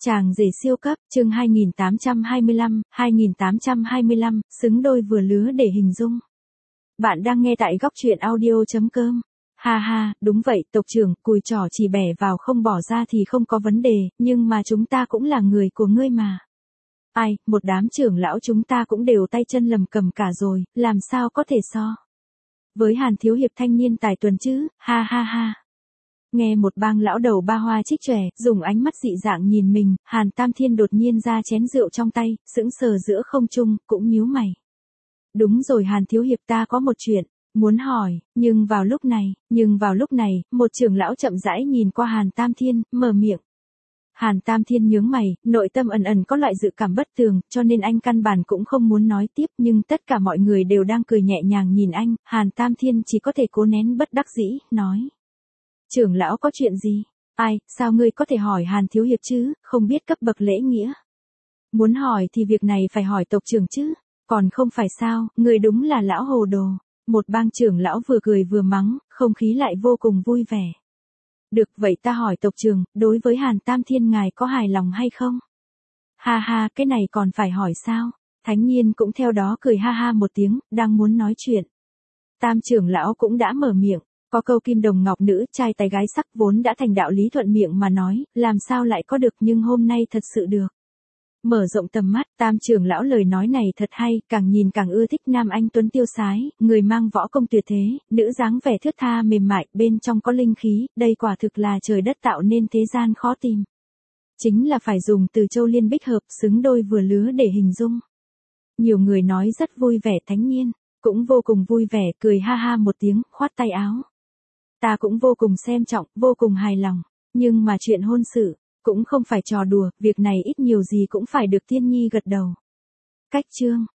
Chàng rể siêu cấp, chương 2825, xứng đôi vừa lứa để hình dung. Bạn đang nghe tại góc truyện audio.com. Ha ha, đúng vậy, tộc trưởng, cùi trỏ chỉ bẻ vào không bỏ ra thì không có vấn đề, nhưng mà chúng ta cũng là người của ngươi mà. Ai, một đám trưởng lão chúng ta cũng đều tay chân lầm cầm cả rồi, làm sao có thể so với Hàn thiếu hiệp thanh niên tài tuần chứ, ha ha ha. Nghe một bang lão đầu ba hoa trích trẻ, dùng ánh mắt dị dạng nhìn mình, Hàn Tam Thiên đột nhiên ra chén rượu trong tay, sững sờ giữa không trung, cũng nhíu mày. Đúng rồi Hàn thiếu hiệp, ta có một chuyện muốn hỏi, nhưng vào lúc này, một trưởng lão chậm rãi nhìn qua Hàn Tam Thiên, mở miệng. Hàn Tam Thiên nhướng mày, nội tâm ẩn ẩn có loại dự cảm bất tường, cho nên anh căn bản cũng không muốn nói tiếp, nhưng tất cả mọi người đều đang cười nhẹ nhàng nhìn anh, Hàn Tam Thiên chỉ có thể cố nén bất đắc dĩ, nói. Trưởng lão có chuyện gì? Ai, sao ngươi có thể hỏi Hàn thiếu hiệp chứ, không biết cấp bậc lễ nghĩa. Muốn hỏi thì việc này phải hỏi tộc trưởng chứ, còn không phải sao, ngươi đúng là lão hồ đồ. Một bang trưởng lão vừa cười vừa mắng, không khí lại vô cùng vui vẻ. Được, vậy ta hỏi tộc trưởng, đối với Hàn Tam Thiên ngài có hài lòng hay không? Ha ha, cái này còn phải hỏi sao? Thánh Nhiên cũng theo đó cười ha ha một tiếng, đang muốn nói chuyện. Tam trưởng lão cũng đã mở miệng. Có câu kim đồng ngọc nữ, trai tài gái sắc vốn đã thành đạo lý thuận miệng mà nói, làm sao lại có được, nhưng hôm nay thật sự được. Mở rộng tầm mắt, tam trưởng lão lời nói này thật hay, càng nhìn càng ưa thích nam anh tuấn tiêu sái, người mang võ công tuyệt thế, nữ dáng vẻ thướt tha mềm mại, bên trong có linh khí, đây quả thực là trời đất tạo nên thế gian khó tìm. Chính là phải dùng từ châu liên bích hợp, xứng đôi vừa lứa để hình dung. Nhiều người nói rất vui vẻ, Thánh Nhiên cũng vô cùng vui vẻ, cười ha ha một tiếng, khoát tay áo. Ta cũng vô cùng xem trọng, vô cùng hài lòng, nhưng mà chuyện hôn sự cũng không phải trò đùa, việc này ít nhiều gì cũng phải được Tiên Nhi gật đầu. Cách chương